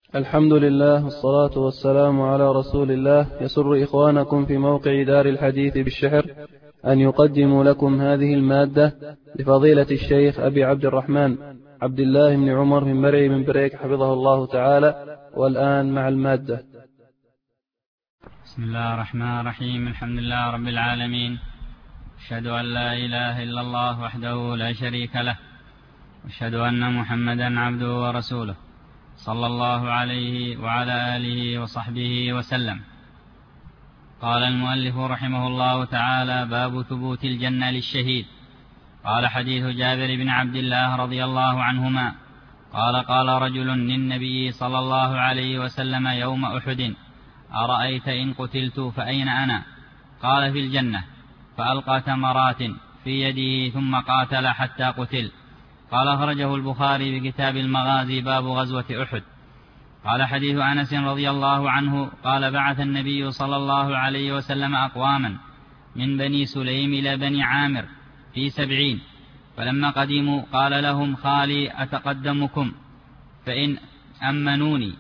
الحمد لله والصلاة والسلام على رسول الله. يسر إخوانكم في موقع دار الحديث بالشحر أن يقدموا لكم هذه المادة لفضيلة الشيخ أبي عبد الرحمن عبد الله بن عمر من مرعي من بريك حفظه الله تعالى. والآن مع المادة. بسم الله الرحمن الرحيم. الحمد لله رب العالمين، أشهد أن لا إله إلا الله وحده لا شريك له، أشهد أن محمدا عبده ورسوله صلى الله عليه وعلى آله وصحبه وسلم. قال المؤلف رحمه الله تعالى: باب ثبوت الجنة للشهيد. قال: حديث جابر بن عبد الله رضي الله عنهما قال: قال رجل للنبي صلى الله عليه وسلم يوم أحد: أرأيت إن قتلت فأين أنا؟ قال: في الجنة. فألقى تمرات في يده ثم قاتل حتى قتل. قال: أخرجه البخاري بكتاب المغازي باب غزوة أحد. قال: حديث أنس رضي الله عنه قال: بعث النبي صلى الله عليه وسلم أقواما من بني سليم إلى بني عامر في 70، فلما قدموا قال لهم: خالي أتقدمكم فإن أمنوني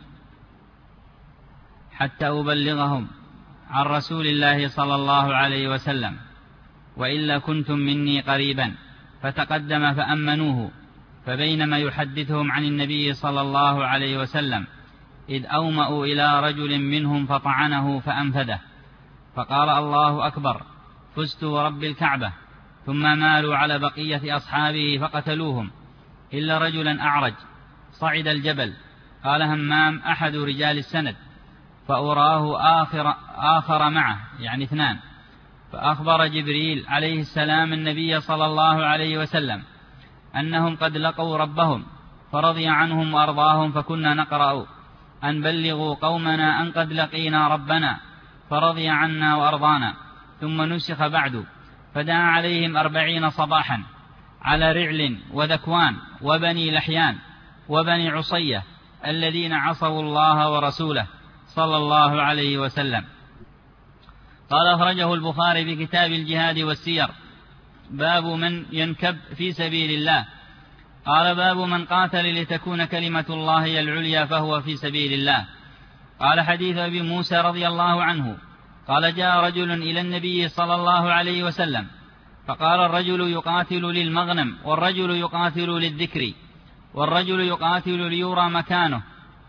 حتى أبلغهم عن رسول الله صلى الله عليه وسلم، وإلا كنتم مني قريبا. فتقدم فأمنوه، فبينما يحدثهم عن النبي صلى الله عليه وسلم إذ أومأوا إلى رجل منهم فطعنه فأنفذه، فقال: الله أكبر، فزت ورب الكعبة. ثم مالوا على بقية أصحابه فقتلوهم إلا رجلا أعرج صعد الجبل. قال همام أحد رجال السند: فأراه آخر معه، يعني 2. فأخبر جبريل عليه السلام النبي صلى الله عليه وسلم أنهم قد لقوا ربهم فرضي عنهم وأرضاهم، فكنا نقرأ أن بلغوا قومنا أن قد لقينا ربنا فرضي عنا وأرضانا. ثم نسخ بعد، فدعا عليهم 40 صباحا على رعل وذكوان وبني لحيان وبني عصية الذين عصوا الله ورسوله صلى الله عليه وسلم. قال: أخرجه البخاري بكتاب الجهاد والسير باب من ينكب في سبيل الله. قال: باب من قاتل لتكون كلمة الله هي العليا فهو في سبيل الله. قال: حديث أبي موسى رضي الله عنه قال: جاء رجل إلى النبي صلى الله عليه وسلم فقال: الرجل يقاتل للمغنم، والرجل يقاتل للذكر، والرجل يقاتل ليرى مكانه،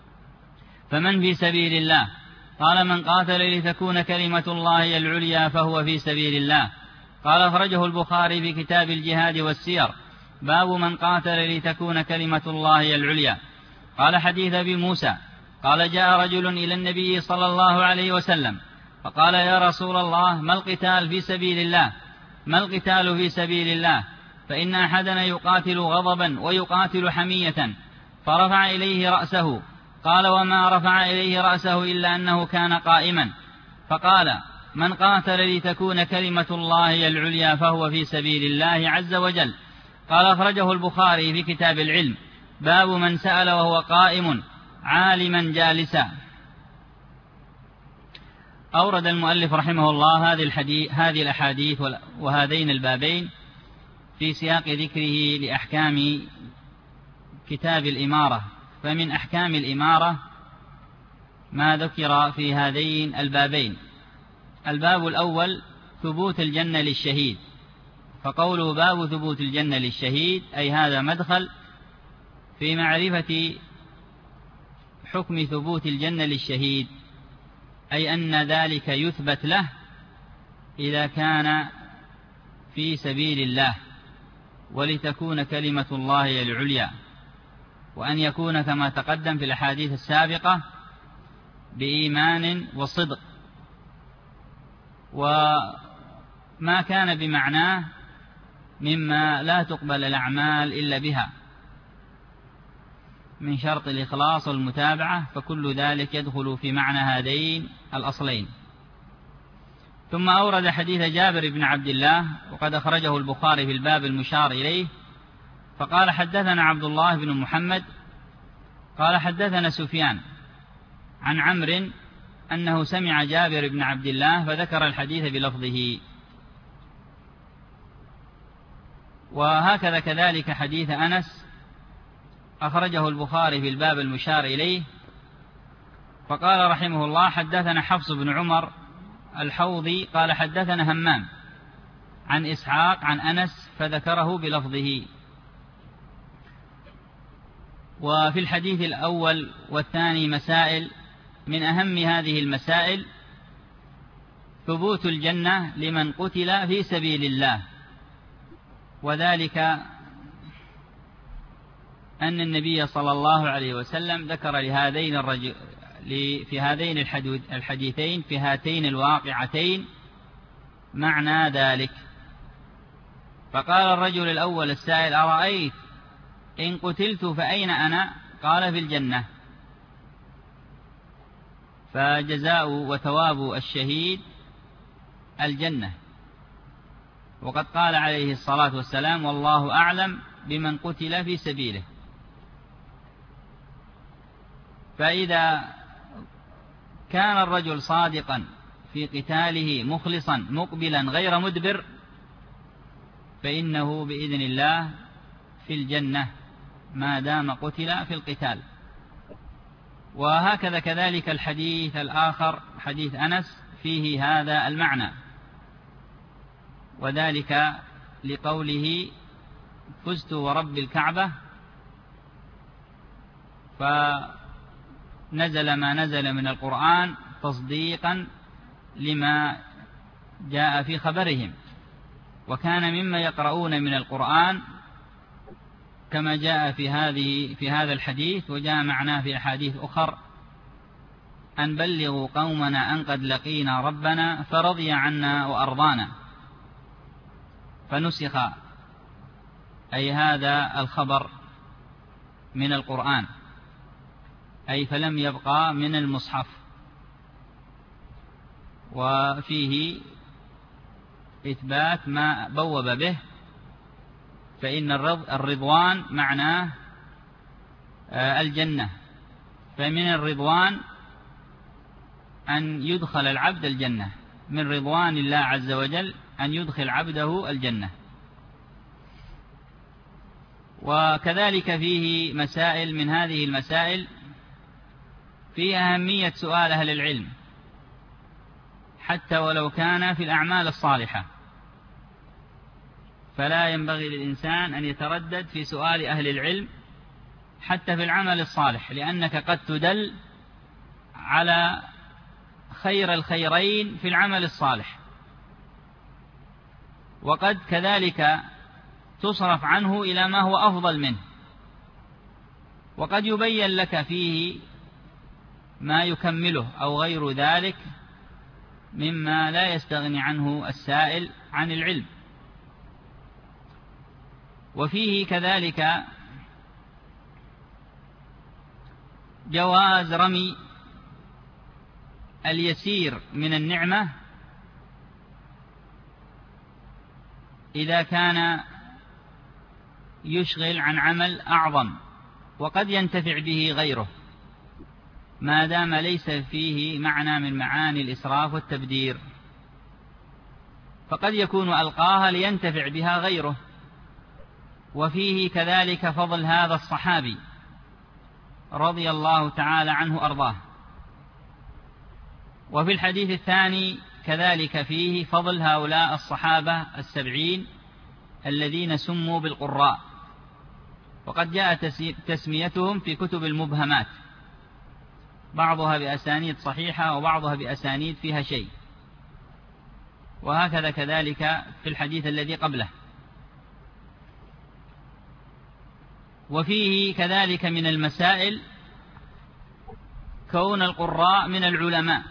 فمن في سبيل الله؟ قال: من قاتل لتكون كلمة الله هي العليا فهو في سبيل الله. قال: أخرجه البخاري في كتاب الجهاد والسير باب من قاتل لتكون كلمة الله هي العليا. قال: حديث أبي موسى قال: جاء رجل إلى النبي صلى الله عليه وسلم فقال: يا رسول الله، ما القتال في سبيل الله؟ ما القتال في سبيل الله؟ فإن أحدنا يقاتل غضبا ويقاتل حمية. فرفع إليه رأسه. قال: وما رفع إليه رأسه إلا أنه كان قائما. فقال: من قاتل لتكون كلمة الله هي العليا فهو في سبيل الله عز وجل. قال: أخرجه البخاري في كتاب العلم باب من سأل وهو قائم عالما جالسا. أورد المؤلف رحمه الله هذه الأحاديث وهذين البابين في سياق ذكره لأحكام كتاب الإمارة. فمن أحكام الإمارة ما ذكر في هذين البابين. الباب الأول ثبوت الجنة للشهيد. فقوله باب ثبوت الجنة للشهيد أي هذا مدخل في معرفة حكم ثبوت الجنة للشهيد، أي أن ذلك يثبت له إذا كان في سبيل الله ولتكون كلمة الله هي العليا، وأن يكون كما تقدم في الأحاديث السابقة بإيمان وصدق، وما كان بمعناه مما لا تقبل الأعمال إلا بها من شرط الإخلاص والمتابعة، فكل ذلك يدخل في معنى هذين الأصلين. ثم أورد حديث جابر بن عبد الله وقد أخرجه البخاري في الباب المشار إليه. فقال: حدثنا عبد الله بن محمد قال: حدثنا سفيان عن عمرو أنه سمع جابر بن عبد الله فذكر الحديث بلفظه. وهكذا كذلك حديث أنس أخرجه البخاري في الباب المشار إليه فقال رحمه الله: حدثنا حفص بن عمر الحوضي قال حدثنا همام عن إسحاق عن أنس فذكره بلفظه. وفي الحديث الأول والثاني مسائل، من أهم هذه المسائل ثبوت الجنة لمن قتل في سبيل الله، وذلك أن النبي صلى الله عليه وسلم ذكر في هذين الحديثين في هاتين الواقعتين معنى ذلك. فقال الرجل الأول السائل: أرأيت إن قتلت فأين أنا؟ قال: في الجنة. فجزاء وثواب الشهيد الجنة. وقد قال عليه الصلاة والسلام: والله أعلم بمن قتل في سبيله. فإذا كان الرجل صادقا في قتاله مخلصا مقبلا غير مدبر فإنه بإذن الله في الجنة ما دام قتل في القتال. وهكذا كذلك الحديث الآخر حديث أنس فيه هذا المعنى، وذلك لقوله: فزت ورب الكعبة، فنزل ما نزل من القرآن تصديقا لما جاء في خبرهم، وكان مما يقرؤون من القرآن كما جاء في هذا الحديث، وجاء معناه في أحاديث أخر: أن بلغوا قومنا أن قد لقينا ربنا فرضي عنا وأرضانا. فنسخ أي هذا الخبر من القرآن، أي فلم يبقى من المصحف. وفيه إثبات ما بوب به، فإن الرضوان معناه الجنة، فمن الرضوان أن يدخل العبد الجنة، من رضوان الله عز وجل أن يدخل عبده الجنة. وكذلك فيه مسائل، من هذه المسائل في أهمية سؤال أهل العلم حتى ولو كان في الأعمال الصالحة، فلا ينبغي للإنسان أن يتردد في سؤال أهل العلم حتى في العمل الصالح، لأنك قد تدل على خير الخيرين في العمل الصالح، وقد كذلك تصرف عنه إلى ما هو أفضل منه، وقد يبين لك فيه ما يكمله أو غير ذلك مما لا يستغني عنه السائل عن العلم. وفيه كذلك جواز رمي اليسير من النعمة إذا كان يشغل عن عمل أعظم وقد ينتفع به غيره، ما دام ليس فيه معنى من معاني الإسراف والتبذير، فقد يكون ألقاها لينتفع بها غيره. وفيه كذلك فضل هذا الصحابي رضي الله تعالى عنه أرضاه. وفي الحديث الثاني كذلك فيه فضل هؤلاء الصحابة 70 الذين سموا بالقراء، وقد جاء تسميتهم في كتب المبهمات، بعضها بأسانيد صحيحة وبعضها بأسانيد فيها شيء، وهكذا كذلك في الحديث الذي قبله. وفيه كذلك من المسائل كون القراء من العلماء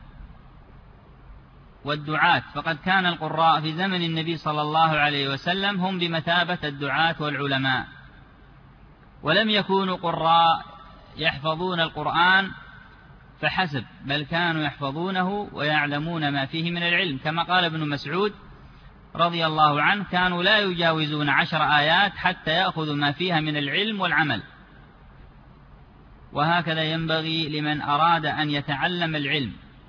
والدعاة، فقد كان القراء في زمن النبي صلى الله عليه وسلم هم بمثابة الدعاة والعلماء، ولم يكونوا قراء يحفظون القرآن فحسب، بل كانوا يحفظونه ويعلمون ما فيه من العلم، كما قال ابن مسعود رضي الله عنه: كانوا لا يجاوزون 10 آيات حتى يأخذوا ما فيها من العلم والعمل. وهكذا ينبغي لمن أراد أن يتعلم العلم،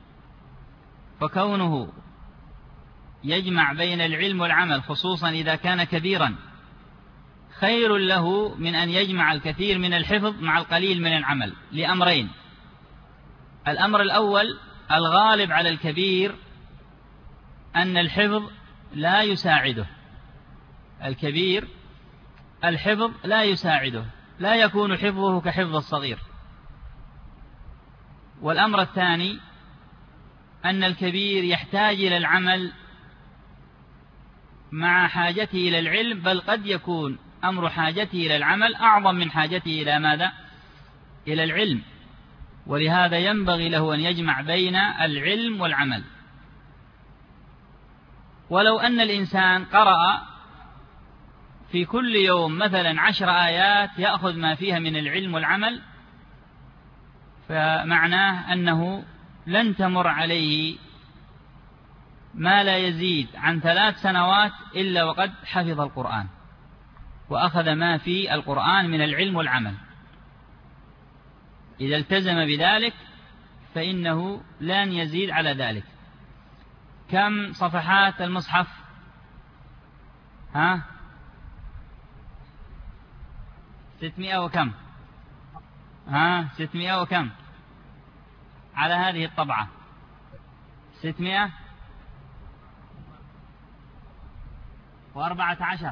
فكونه يجمع بين العلم والعمل خصوصا إذا كان كبيرا خير له من أن يجمع الكثير من الحفظ مع القليل من العمل، لأمرين: الأمر الأول الغالب على الكبير أن الحفظ لا يساعده. الكبير الحفظ لا يساعده، لا يكون حفظه كحفظ الصغير. والأمر الثاني أن الكبير يحتاج إلى العمل مع حاجته إلى العلم، بل قد يكون أمر حاجته إلى العمل أعظم من حاجته إلى ماذا؟ إلى العلم. ولهذا ينبغي له أن يجمع بين العلم والعمل. ولو أن الإنسان قرأ في كل يوم مثلا 10 آيات يأخذ ما فيها من العلم والعمل، فمعناه أنه لن تمر عليه ما لا يزيد عن 3 سنوات إلا وقد حفظ القرآن وأخذ ما في القرآن من العلم والعمل. إذا التزم بذلك فإنه لن يزيد على ذلك. كم صفحات المصحف؟ 600 وكم؟ 600 وكم على هذه الطبعة؟ 614.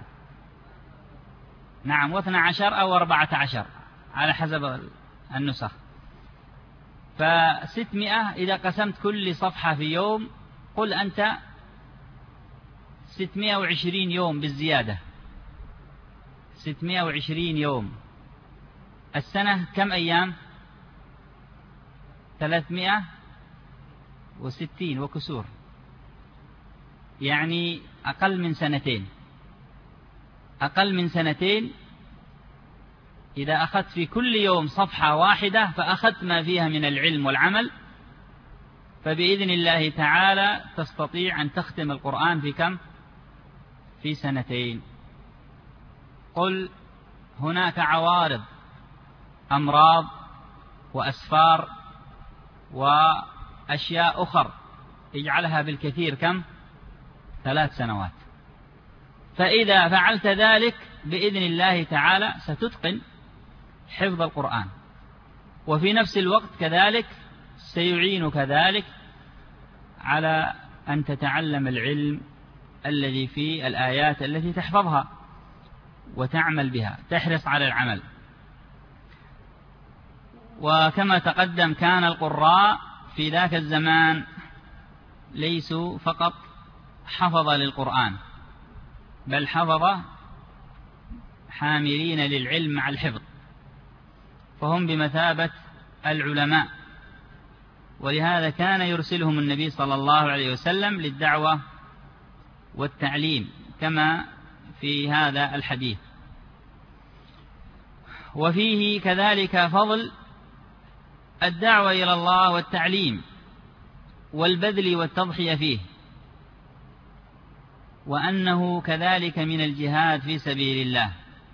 نعم، 12 أو 14 على حسب النسخ. ف600 إذا قسمت كل صفحة في يوم، قل أنت 620 يوم بالزيادة. 620 يوم. السنة كم أيام؟ 360 وكسور، يعني أقل من سنتين. أقل من سنتين إذا أخذت في كل يوم صفحة واحدة فأخذت ما فيها من العلم والعمل، فبإذن الله تعالى تستطيع أن تختم القرآن في كم؟ في سنتين. قل هناك عوارض، أمراض وأسفار وأشياء أخر اجعلها بالكثير كم؟ 3 سنوات. فإذا فعلت ذلك بإذن الله تعالى ستتقن حفظ القرآن، وفي نفس الوقت كذلك سيعينك ذلك على أن تتعلم العلم الذي في الآيات التي تحفظها وتعمل بها، تحرص على العمل. وكما تقدم كان القراء في ذاك الزمان ليسوا فقط حفظ للقرآن، بل حفظ حاملين للعلم مع الحفظ، فهم بمثابة العلماء. ولهذا كان يرسلهم النبي صلى الله عليه وسلم للدعوة والتعليم كما في هذا الحديث. وفيه كذلك فضل الدعوة إلى الله والتعليم والبذل والتضحية فيه، وأنه كذلك من الجهاد في سبيل الله،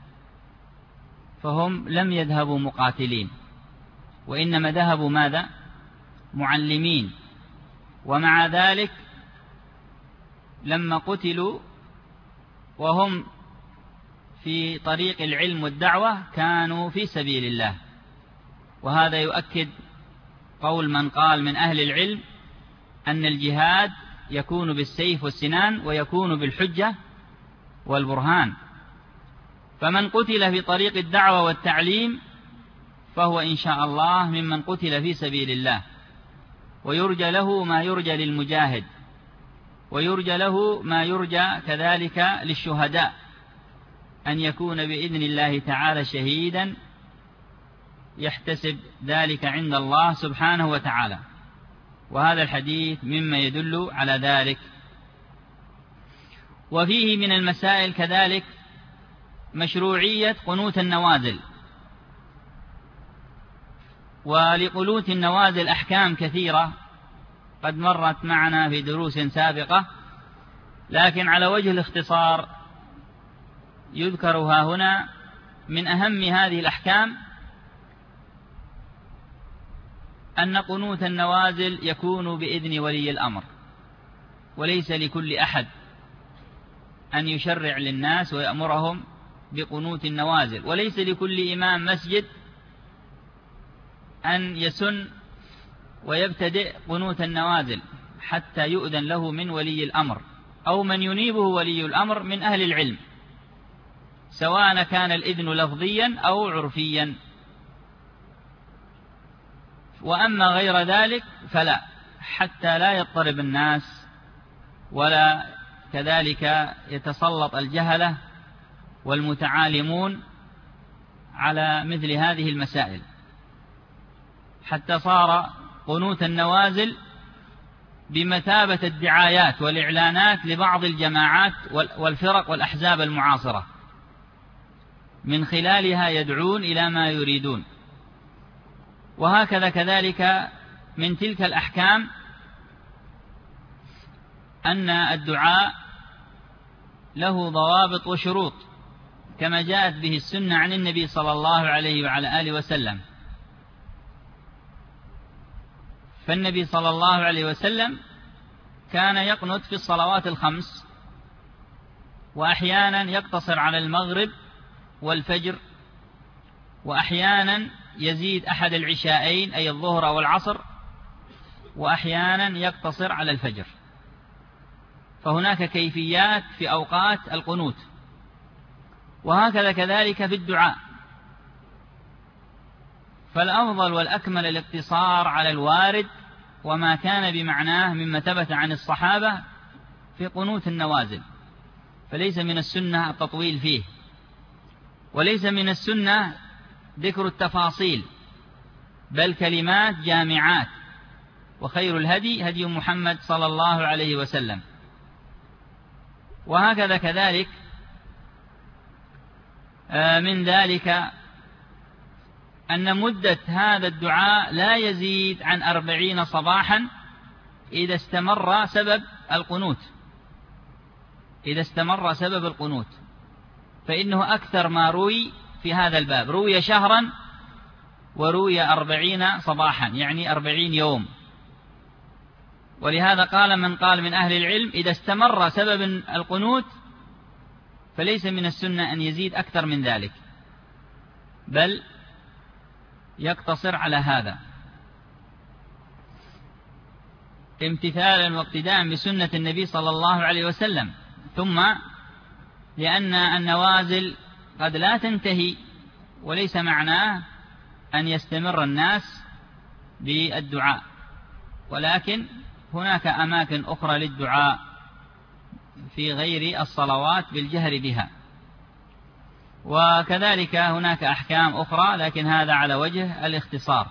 فهم لم يذهبوا مقاتلين وإنما ذهبوا ماذا؟ معلمين. ومع ذلك لما قتلوا وهم في طريق العلم والدعوة كانوا في سبيل الله. وهذا يؤكد قول من قال من أهل العلم أن الجهاد يكون بالسيف والسنان ويكون بالحجة والبرهان. فمن قتل في طريق الدعوة والتعليم فهو إن شاء الله ممن قتل في سبيل الله، ويرجى له ما يرجى للمجاهد، ويرجى له ما يرجى كذلك للشهداء، أن يكون بإذن الله تعالى شهيدا يحتسب ذلك عند الله سبحانه وتعالى. وهذا الحديث مما يدل على ذلك. وفيه من المسائل كذلك مشروعية قنوت النوازل. ولقنوت النوازل أحكام كثيرة قد مرت معنا في دروس سابقة، لكن على وجه الاختصار يذكرها هنا. من أهم هذه الأحكام أن قنوت النوازل يكون بإذن ولي الأمر، وليس لكل أحد أن يشرع للناس ويأمرهم بقنوت النوازل، وليس لكل إمام مسجد أن يسن ويبتدئ قنوت النوازل حتى يؤذن له من ولي الأمر أو من ينيبه ولي الأمر من أهل العلم، سواء كان الإذن لفظيا أو عرفيا. وأما غير ذلك فلا، حتى لا يضطرب الناس ولا كذلك يتسلط الجهلة والمتعالمون على مثل هذه المسائل، حتى صار قنوت النوازل بمثابة الدعايات والإعلانات لبعض الجماعات والفرق والأحزاب المعاصرة، من خلالها يدعون إلى ما يريدون. وهكذا كذلك من تلك الأحكام أن الدعاء له ضوابط وشروط كما جاءت به السنة عن النبي صلى الله عليه وعلى آله وسلم. فالنبي صلى الله عليه وسلم كان يقنت في الصلوات الخمس، وأحيانا يقتصر على المغرب والفجر، وأحيانا يزيد أحد العشاءين أي الظهر أو العصر، وأحيانا يقتصر على الفجر. فهناك كيفيات في أوقات القنوت. وهكذا كذلك في الدعاء، فالأفضل والأكمل الاقتصار على الوارد وما كان بمعناه مما ثبت عن الصحابة في قنوت النوازل، فليس من السنة التطويل فيه، وليس من السنة ذكر التفاصيل، بل كلمات جامعات. وخير الهدي هدي محمد صلى الله عليه وسلم. وهكذا كذلك من ذلك أن مدة هذا الدعاء لا يزيد عن 40 صباحا إذا استمر سبب القنوت. إذا استمر سبب القنوت فإنه أكثر ما روي في هذا الباب، روي شهرا وروي 40 صباحا، يعني 40 يوم. ولهذا قال من قال من أهل العلم إذا استمر سبب القنوت فليس من السنة أن يزيد أكثر من ذلك، بل يقتصر على هذا امتثالا واقتداء بسنة النبي صلى الله عليه وسلم. ثم لأن النوازل قد لا تنتهي، وليس معناه أن يستمر الناس بالدعاء، ولكن هناك أماكن أخرى للدعاء في غير الصلوات بالجهر بها. وكذلك هناك أحكام أخرى، لكن هذا على وجه الاختصار.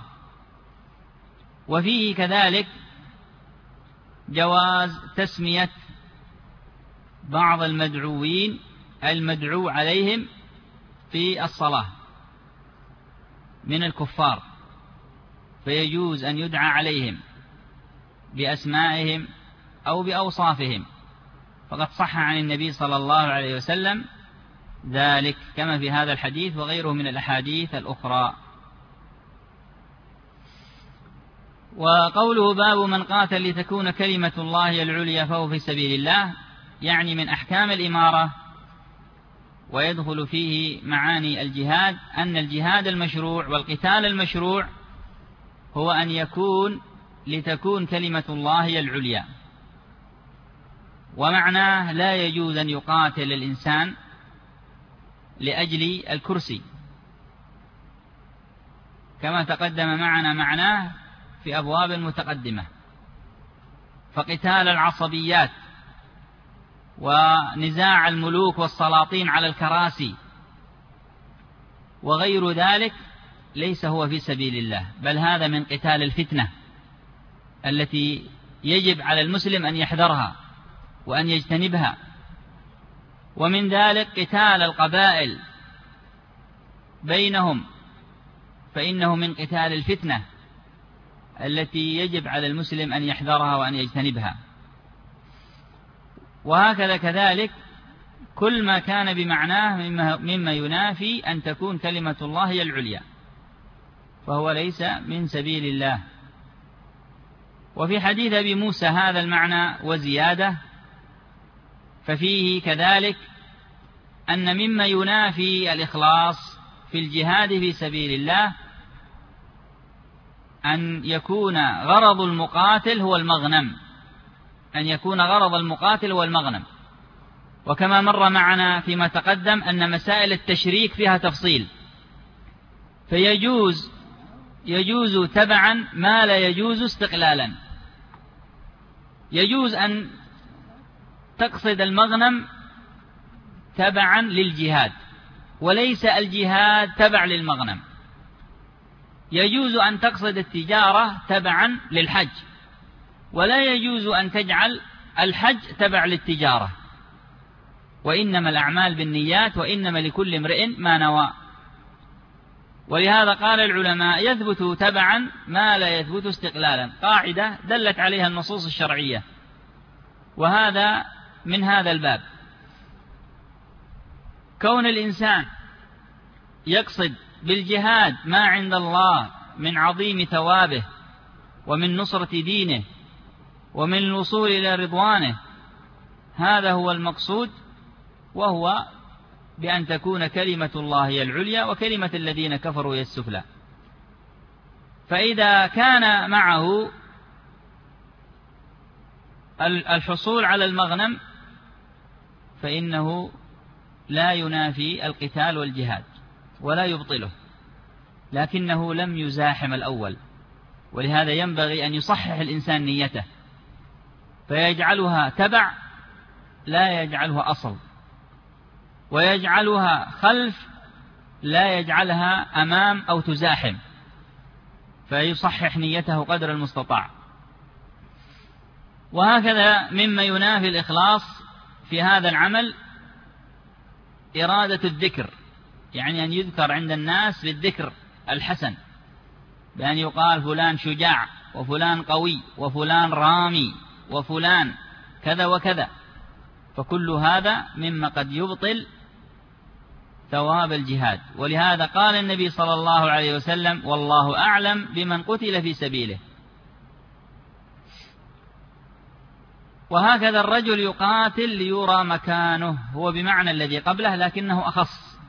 وفيه كذلك جواز تسمية بعض المدعوين المدعو عليهم في الصلاة من الكفار، فيجوز أن يدعى عليهم بأسمائهم أو بأوصافهم، فقد صح عن النبي صلى الله عليه وسلم ذلك كما في هذا الحديث وغيره من الأحاديث الأخرى. وقوله باب من قاتل لتكون كلمة الله العليا فهو في سبيل الله، يعني من أحكام الإمارة، ويدخل فيه معاني الجهاد، أن الجهاد المشروع والقتال المشروع هو أن يكون لتكون كلمة الله العليا. ومعناه لا يجوز أن يقاتل الإنسان لأجل الكرسي، كما تقدم معنا معناه في أبواب متقدمة. فقتال العصبيات ونزاع الملوك والسلاطين على الكراسي وغير ذلك ليس هو في سبيل الله، بل هذا من قتال الفتنة التي يجب على المسلم أن يحذرها وأن يجتنبها. ومن ذلك قتال القبائل بينهم، فإنه من قتال الفتنة التي يجب على المسلم أن يحذرها وأن يجتنبها. وهكذا كذلك كل ما كان بمعناه مما ينافي أن تكون كلمة الله هي العليا فهو ليس من سبيل الله. وفي حديث أبي موسى هذا المعنى وزيادة، ففيه كذلك أن مما ينافي الإخلاص في الجهاد في سبيل الله أن يكون غرض المقاتل هو المغنم، أن يكون غرض المقاتل هو المغنم. وكما مر معنا فيما تقدم أن مسائل التشريك فيها تفصيل، فيجوز تبعا ما لا يجوز استقلالا. يجوز أن تقصد المغنم تبعا للجهاد وليس الجهاد تبع للمغنم. يجوز أن تقصد التجارة تبعا للحج، ولا يجوز أن تجعل الحج تبع للتجارة. وإنما الأعمال بالنيات، وإنما لكل امرئ ما نوى. ولهذا قال العلماء يثبت تبعا ما لا يثبت استقلالا، قاعدة دلت عليها النصوص الشرعية، وهذا من هذا الباب. كون الإنسان يقصد بالجهاد ما عند الله من عظيم ثوابه ومن نصرة دينه ومن الوصول إلى رضوانه، هذا هو المقصود، وهو بأن تكون كلمة الله هي العليا وكلمة الذين كفروا هي السفلى. فإذا كان معه الحصول على المغنم فإنه لا ينافي القتال والجهاد ولا يبطله، لكنه لم يزاحم الأول. ولهذا ينبغي أن يصحح الإنسان نيته، فيجعلها تبع لا يجعلها أصل، ويجعلها خلف لا يجعلها أمام أو تزاحم، فيصحح نيته قدر المستطاع. وهكذا مما ينافي الإخلاص في هذا العمل إرادة الذكر، يعني أن يذكر عند الناس بالذكر الحسن، بأن يقال فلان شجاع وفلان قوي وفلان رامي وفلان كذا وكذا، فكل هذا مما قد يبطل ثواب الجهاد. ولهذا قال النبي صلى الله عليه وسلم: والله أعلم بمن قتل في سبيله. وهكذا الرجل يقاتل ليرى مكانه، هو بمعنى الذي قبله لكنه أخص،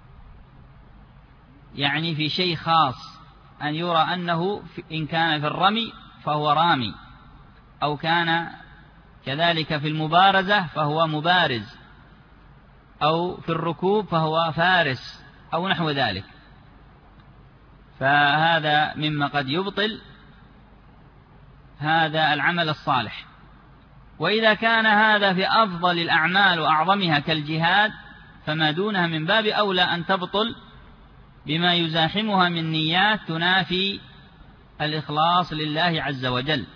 يعني في شيء خاص، أن يرى أنه إن كان في الرمي فهو رامي، أو كان كذلك في المبارزة فهو مبارز، أو في الركوب فهو فارس، أو نحو ذلك. فهذا مما قد يبطل هذا العمل الصالح. وإذا كان هذا في أفضل الأعمال وأعظمها كالجهاد، فما دونها من باب أولى أن تبطل بما يزاحمها من نيات تنافي الإخلاص لله عز وجل.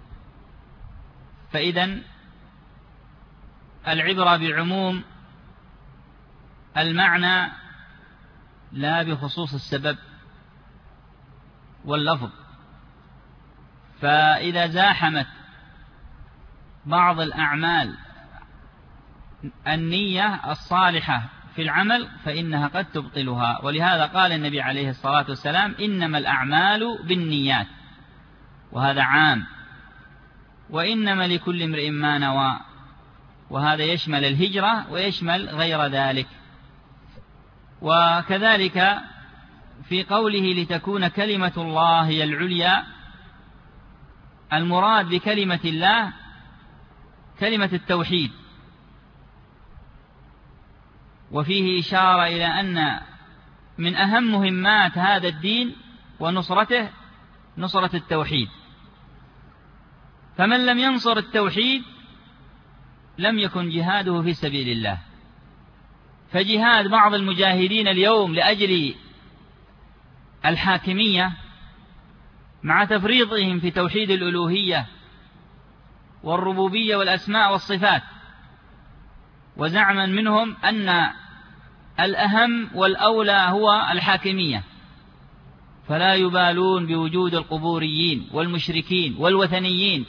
فإذن العبرة بعموم المعنى لا بخصوص السبب واللفظ. فإذا زاحمت بعض الأعمال النية الصالحة في العمل فإنها قد تبطلها. ولهذا قال النبي عليه الصلاة والسلام: إنما الأعمال بالنيات، وهذا عام، وإنما لكل امرئ ما نوى، وهذا يشمل الهجرة ويشمل غير ذلك. وكذلك في قوله: لتكون كلمة الله هي العليا، المراد بكلمة الله كلمة التوحيد، وفيه إشارة إلى أن من أهم مهمات هذا الدين ونصرته نصرة التوحيد. فمن لم ينصر التوحيد لم يكن جهاده في سبيل الله. فجهاد بعض المجاهدين اليوم لأجل الحاكمية مع تفريطهم في توحيد الألوهية والربوبية والأسماء والصفات، وزعما منهم أن الأهم والأولى هو الحاكمية، فلا يبالون بوجود القبوريين والمشركين والوثنيين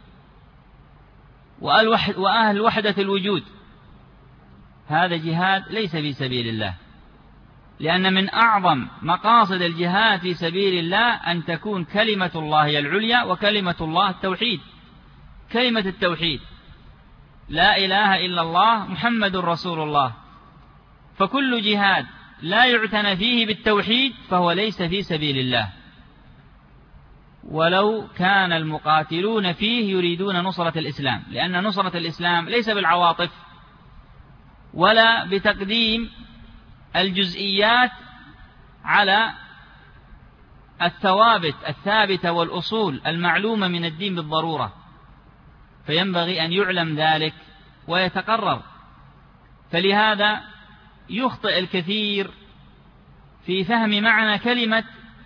وأهل وحدة الوجود. هذا جهاد ليس في سبيل الله، لأن من أعظم مقاصد الجهاد في سبيل الله أن تكون كلمة الله هي العليا، وكلمة الله التوحيد، كلمة التوحيد، لا إله إلا الله محمد رسول الله. فكل جهاد لا يعتنى فيه بالتوحيد فهو ليس في سبيل الله. ولو كان المقاتلون فيه يريدون نصرة الإسلام، لأن نصرة الإسلام ليس بالعواطف ولا بتقديم الجزئيات على الثوابت الثابتة والأصول المعلومة من الدين بالضرورة، فينبغي أن يعلم ذلك ويتقرر. فلهذا يخطئ الكثير في فهم معنى كلمة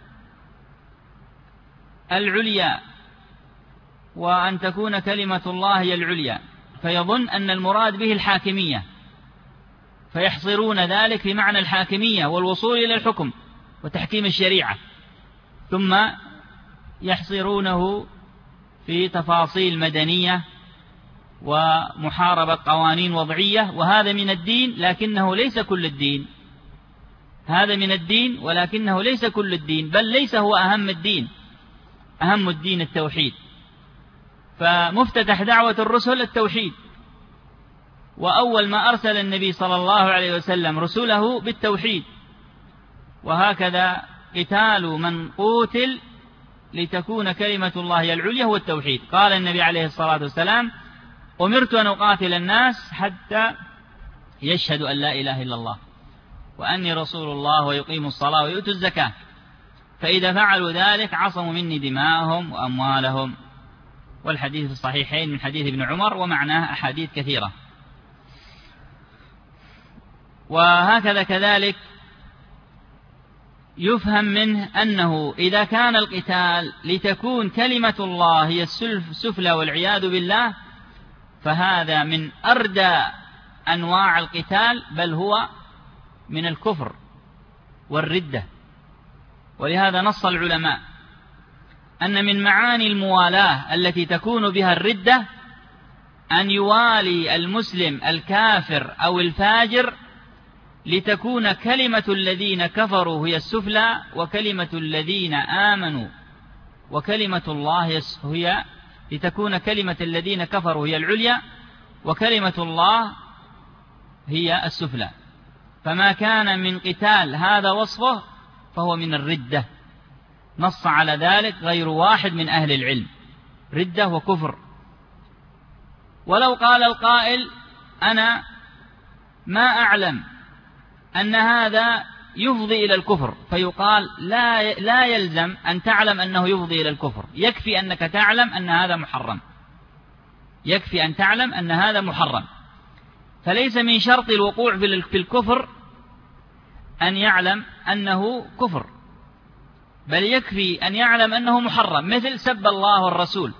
العليا، وأن تكون كلمة الله هي العليا، فيظن أن المراد به الحاكمية، فيحصرون ذلك في معنى الحاكمية والوصول إلى الحكم وتحكيم الشريعة، ثم يحصرونه في تفاصيل مدنية ومحاربة قوانين وضعية، وهذا من الدين لكنه ليس كل الدين. هذا من الدين ولكنه ليس كل الدين، بل ليس هو أهم الدين. أهم الدين التوحيد، فمفتتح دعوة الرسل التوحيد، وأول ما أرسل النبي صلى الله عليه وسلم رسله بالتوحيد. وهكذا قتال من قوتل لتكون كلمة الله هي العليا هو التوحيد. قال النبي عليه الصلاة والسلام: أمرت أن أقاتل الناس حتى يشهدوا أن لا إله إلا الله وأني رسول الله ويقيموا الصلاة ويؤتوا الزكاة، فإذا فعلوا ذلك عصموا مني دماءهم وأموالهم. والحديث في الصحيحين من حديث ابن عمر، ومعناه أحاديث كثيرة. وهكذا كذلك يفهم منه أنه إذا كان القتال لتكون كلمة الله هي السفلى والعياذ بالله، فهذا من أردى أنواع القتال، بل هو من الكفر والردة. ولهذا نص العلماء أن من معاني الموالاة التي تكون بها الردة أن يوالي المسلم الكافر أو الفاجر لتكون كلمة الذين كفروا هي السفلى، وكلمة الذين آمنوا وكلمة الله هي لتكون كلمة الذين كفروا هي العليا، وكلمة الله هي السفلى. فما كان من قتال هذا وصفه فهو من الردة، نص على ذلك غير واحد من أهل العلم، ردة وكفر. ولو قال القائل: أنا ما أعلم أن هذا يفضي إلى الكفر، فيقال: لا يلزم أن تعلم أنه يفضي إلى الكفر، يكفي أنك تعلم أن هذا محرم، يكفي أن تعلم أن هذا محرم. فليس من شرط الوقوع في الكفر أن يعلم أنه كفر، بل يكفي أن يعلم أنه محرم، مثل سب الله والرسول.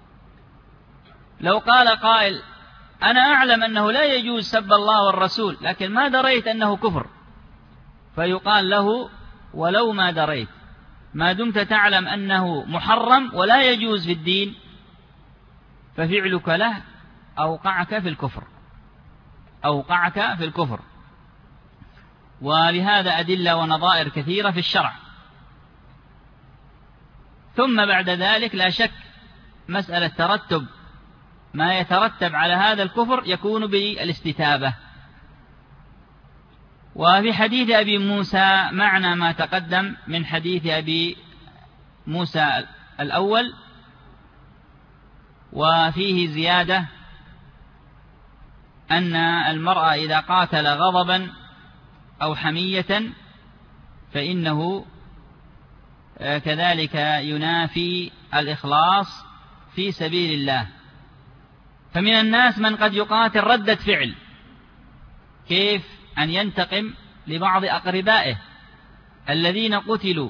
لو قال قائل: أنا أعلم أنه لا يجوز سب الله والرسول لكن ما دريت أنه كفر، فيقال له: ولو ما دريت، ما دمت تعلم أنه محرم ولا يجوز في الدين، ففعلك له أوقعك في الكفر، أوقعك في الكفر. ولهذا أدلة ونظائر كثيرة في الشرع. ثم بعد ذلك لا شك مسألة ترتب ما يترتب على هذا الكفر يكون بالاستتابة. وفي حديث أبي موسى معنى ما تقدم من حديث أبي موسى الأول، وفيه زيادة أن المرأة إذا قاتل غضبا أو حمية فإنه كذلك ينافي الإخلاص في سبيل الله. فمن الناس من قد يقاتل ردة فعل، كيف أن ينتقم لبعض أقربائه الذين قتلوا،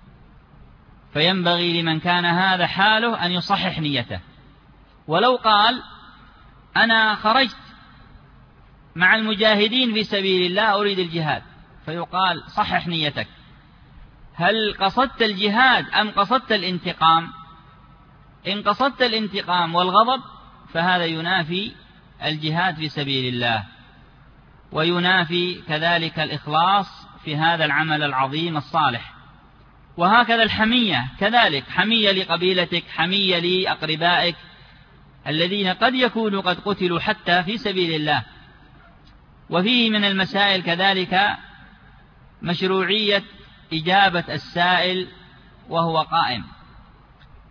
فينبغي لمن كان هذا حاله أن يصحح نيته. ولو قال: أنا خرجت مع المجاهدين في سبيل الله أريد الجهاد، فيقال: صحح نيتك، هل قصدت الجهاد أم قصدت الانتقام؟ إن قصدت الانتقام والغضب فهذا ينافي الجهاد في سبيل الله، وينافي كذلك الإخلاص في هذا العمل العظيم الصالح. وهكذا الحمية كذلك، حمية لقبيلتك، حمية لأقربائك الذين قد يكونوا قد قتلوا حتى في سبيل الله. وفيه من المسائل كذلك مشروعية إجابة السائل وهو قائم،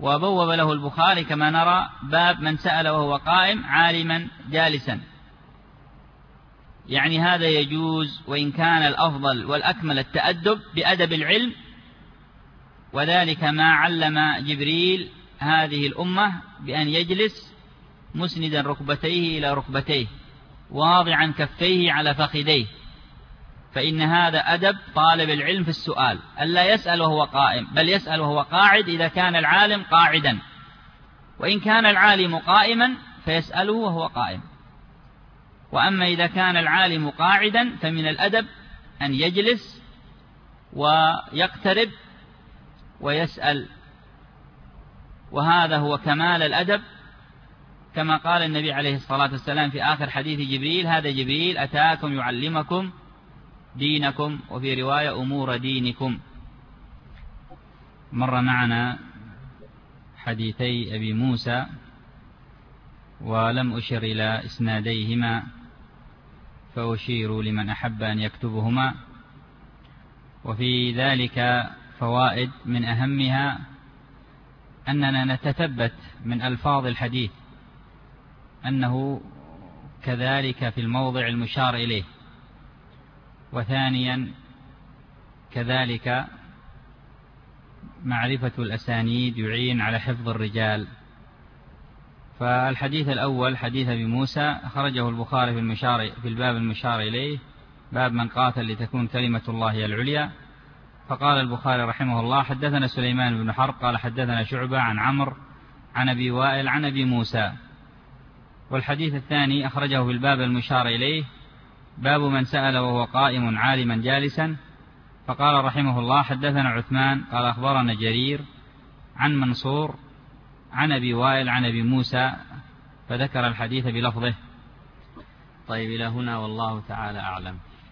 وبوب له البخاري كما نرى باب من سأل وهو قائم عالما جالسا، يعني هذا يجوز، وإن كان الأفضل والأكمل التأدب بأدب العلم، وذلك ما علم جبريل هذه الأمة بأن يجلس مسندا ركبتيه إلى ركبتيه واضعا كفيه على فخذيه، فإن هذا أدب طالب العلم في السؤال، ألا يسأل وهو قائم، بل يسأل وهو قاعد إذا كان العالم قاعدا، وإن كان العالم قائما فيسأله وهو قائم. وأما إذا كان العالم قاعدا فمن الأدب أن يجلس ويقترب ويسأل، وهذا هو كمال الأدب، كما قال النبي عليه الصلاة والسلام في آخر حديث جبريل: هذا جبريل أتاكم يعلمكم دينكم، وفي رواية أمور دينكم. مر معنا حديثي أبي موسى ولم أشر إلى إسناديهما، فأشير لمن أحب أن يكتبهما. وفي ذلك فوائد، من أهمها أننا نتثبت من ألفاظ الحديث أنه كذلك في الموضع المشار إليه، وثانيا كذلك معرفة الأسانيد يعين على حفظ الرجال. فالحديث الأول حديث أبي موسى أخرجه البخاري في الباب المشار إليه، باب من قاتل لتكون كلمة الله العليا. فقال البخاري رحمه الله: حدثنا سليمان بن حرب قال حدثنا شعبة عن عمرو عن أبي وائل عن أبي موسى. والحديث الثاني أخرجه في الباب المشار إليه، باب من سأل وهو قائم عالما جالسا. فقال رحمه الله: حدثنا عثمان قال أخبرنا جرير عن منصور عن أبي وائل عن أبي موسى، فذكر الحديث بلفظه. طيب، إلى هنا والله تعالى أعلم.